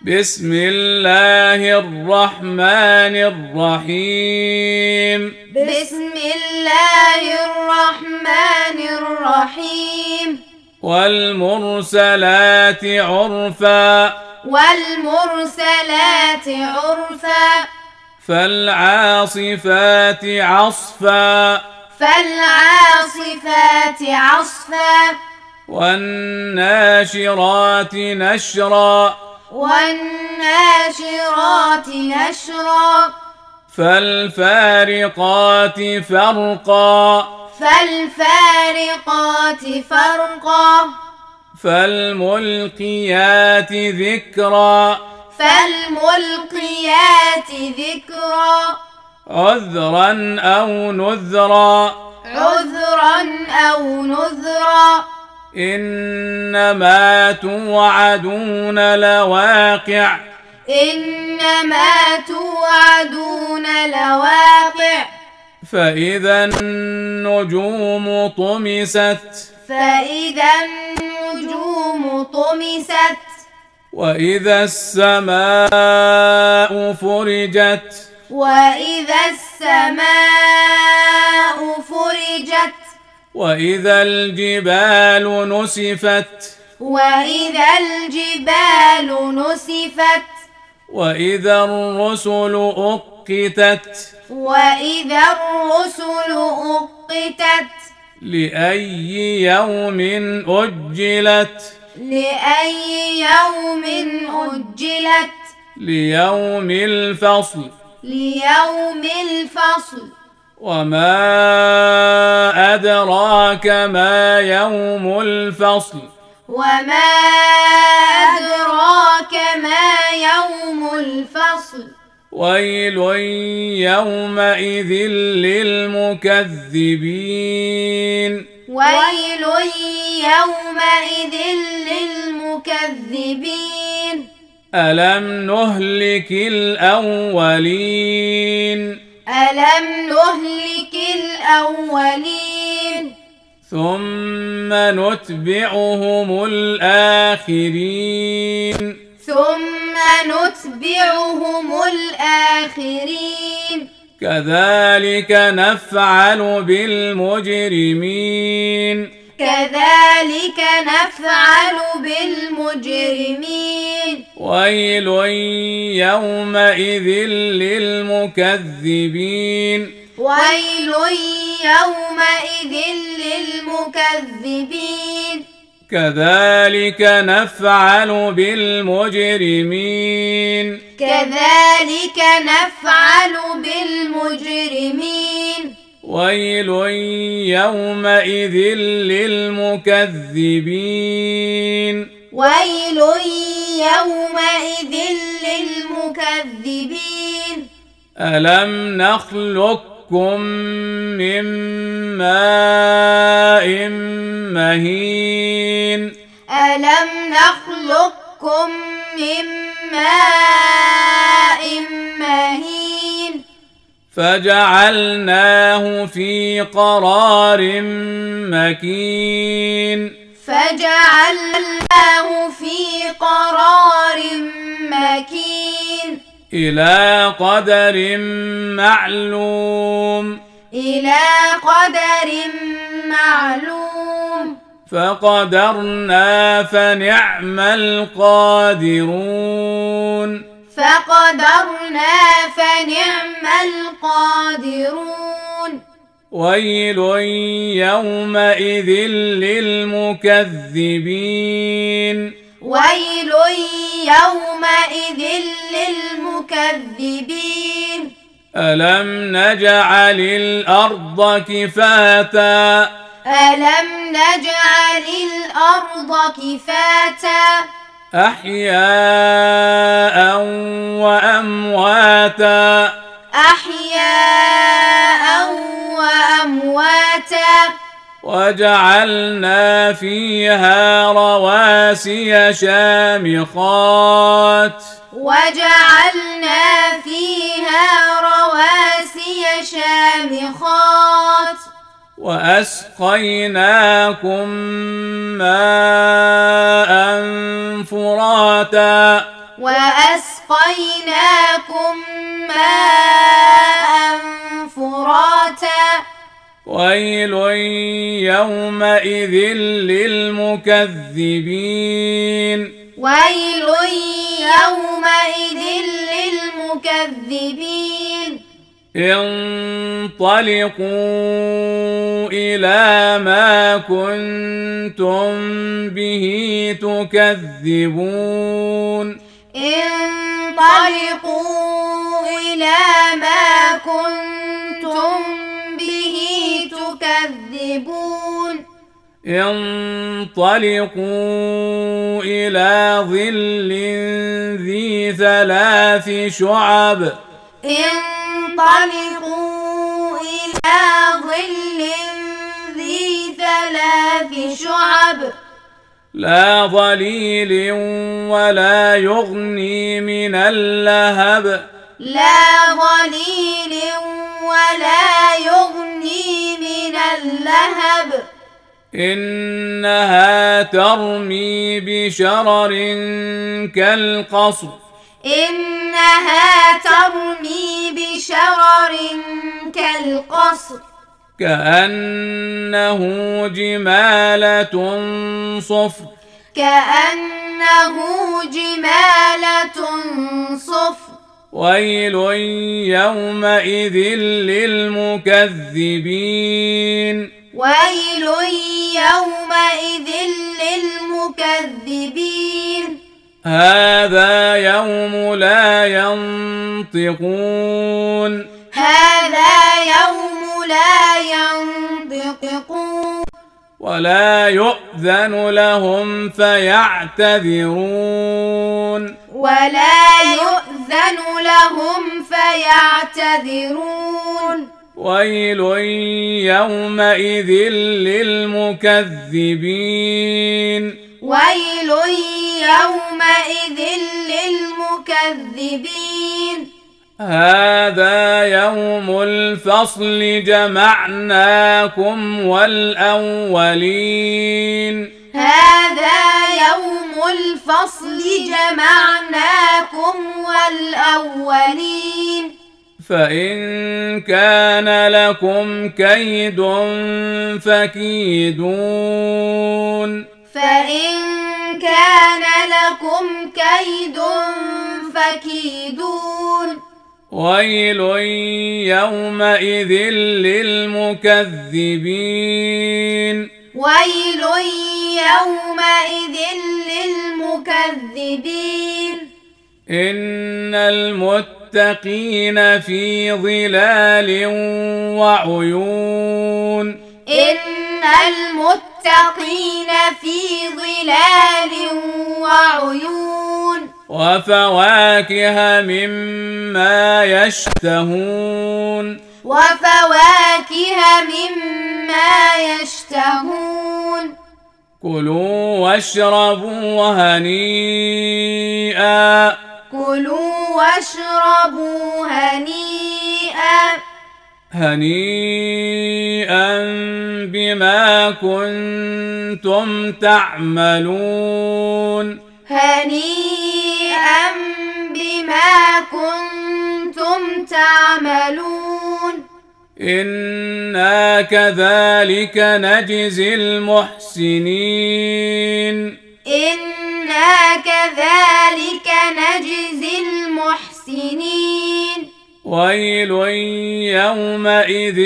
بسم الله الرحمن الرحيم. بسم الله الرحمن الرحيم. والمرسلات عرفا. والمرسلات عرفا. فالعاصفات عصفا. فالعاصفات عصفا. والناشرات نشرا. والناشرات نشرا. فالفارقات فرقا. فالفارقات فرقا. فالملقيات ذكرا. فالملقيات ذكرا. عذرا أو نذرا. عذرا أو نذرا. إنما توعدون لواقع. إنما توعدون لواقع. فإذا النجوم طمست. فإذا النجوم طمست. وإذا السماء فرجت. وإذا السماء فرجت. وإذا الجبال نسفت. وإذا الجبال نسفت. وإذا الرسل أقتت. وإذا الرسل أقتت. لأي يوم أجلت. لأي يوم أجلت. ليوم الفصل. ليوم الفصل. وما أدراك ما يوم الفصل. وما أدراك ما يوم الفصل. ويل يومئذ للمكذبين. ويل يومئذ للمكذبين. ألم نهلك الأولين. ألم نهلك الأولين. ثم نتبعهم الآخرين. ثم نتبعهم الآخرين. كذلك نفعل بالمجرمين. كذلك نفعل بالمجرمين. ويل يومئذ للمكذبين. ويل يومئذ للمكذبين. كذلك نفعل بالمجرمين. كذلك نفعل بالمجرمين. ويل يومئذ للمكذبين. ويل يومئذ للمكذبين. ألم نخلقكم من ماء مهين. ألم نخلقكم من ماء مهين. فجعلناه في قرار مكين. فجعلناه في قرار مكين. إلى قدر معلوم. إلى قدر معلوم. فقدرنا فنعم القادرون. فقدرنا فنعم القادرون. ويل يومئذ للمكذبين. ويل يومئذ للمكذبين. ألم نجعل الأرض كفاتا. ألم نجعل الأرض كفاتا. أحياء وأمواتا. أحياء وأمواتا. وجعلنا فيها رواسي شامخات. وجعلنا فيها رواسي شامخات. وأسقيناكم ماء فراتا وأسقيناكم ماء فراتا ويل يومئذ للمكذبين ويل يومئذ للمكذبين انطلقوا إلى ما كنتم به تكذبون انطلقوا إلى ما كنتم به تكذبون انطلقوا إلى ظل ذي 3 شعب انطلقوا إلى ظل ذي 3 شعب لا ظليل ولا يغني من اللهب لا ظليل ولا يغني من اللهب إنها ترمي بشرر كالقصر إنها ترمي بشرر كالقصر كأنه جمالة صفر كأنه جمالة صفر ويل يومئذ للمكذبين ويل يومئذ للمكذبين هذا يوم لا ينطقون هذا يوم لا ينطقون ولا يؤذن لهم فيعتذرون ولا يؤذن لهم فيعتذرون ويل يومئذ للمكذبين ويل يومئذ للمكذبين هذا يوم الفصل جمعناكم والأولين هذا يوم الفصل جمعناكم والأولين فإن كان لكم كيد فكيدون فإن كان لكم كيد فكيدون ويل يومئذ للمكذبين ويل يومئذ للمكذبين إن المتقين في ظلال وعيون إن المتقين في ظلال وعيون وفواكه مما يشتهون وفواكه مما يشتهون كلوا واشربوا هنيئا كلوا واشربوا هنيئا بما كنتم تعملون هنيئا بما كنتم تعملون إنا كذلك نجزي المحسنين إنا كذلك نجزي المحسنين ويل يومئذ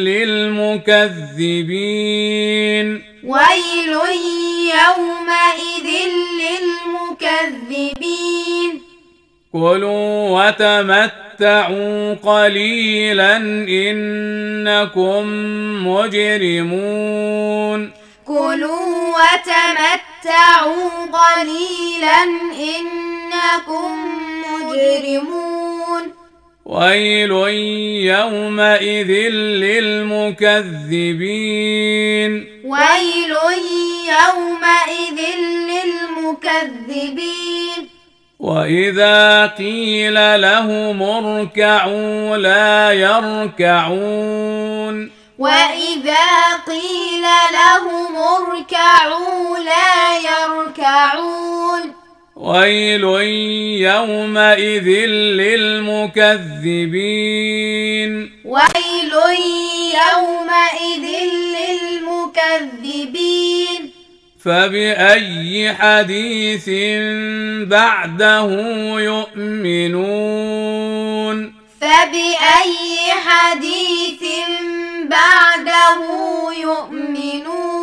للمكذبين ويل يومئذ للمكذبين كلوا وتمتعوا قليلا إنكم مجرمون كلوا وتمتعوا قليلا إنكم مجرمون ويل يومئذ للمكذبين ويل يومئذ للمكذبين وإذا قيل لهم اركعوا لا يركعون وإذا قيل لهم اركعوا لا يركعون ويل يومئذ للمكذبين ويل يومئذ للمكذبين فبأي حديث بعده يؤمنون فبأي حديث بعده يؤمنون